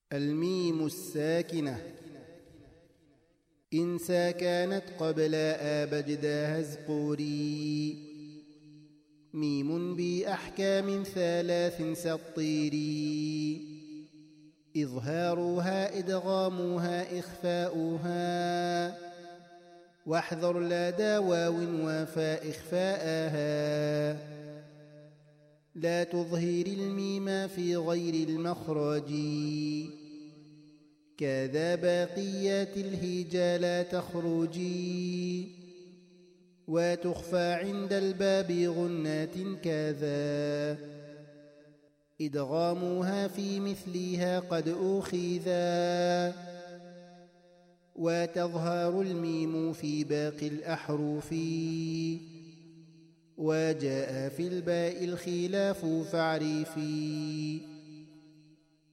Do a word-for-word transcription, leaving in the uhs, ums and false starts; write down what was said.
الميم الساكنة إن ساكنت قبل آبجداها زقوري ميم بأحكام ثلاث سطيري إظهارها إدغامها إخفاؤها واحذر لدى واو وفاء إخفاءها لا تظهر الميم في غير المخرج كذا باقيات الهجا لا تخرجي وتخفى عند الباب غنات كذا إدغامها في مثلها قد أخذا وتظهر الميم في باقي الأحرف وجاء في الباء الخلاف فاعرفي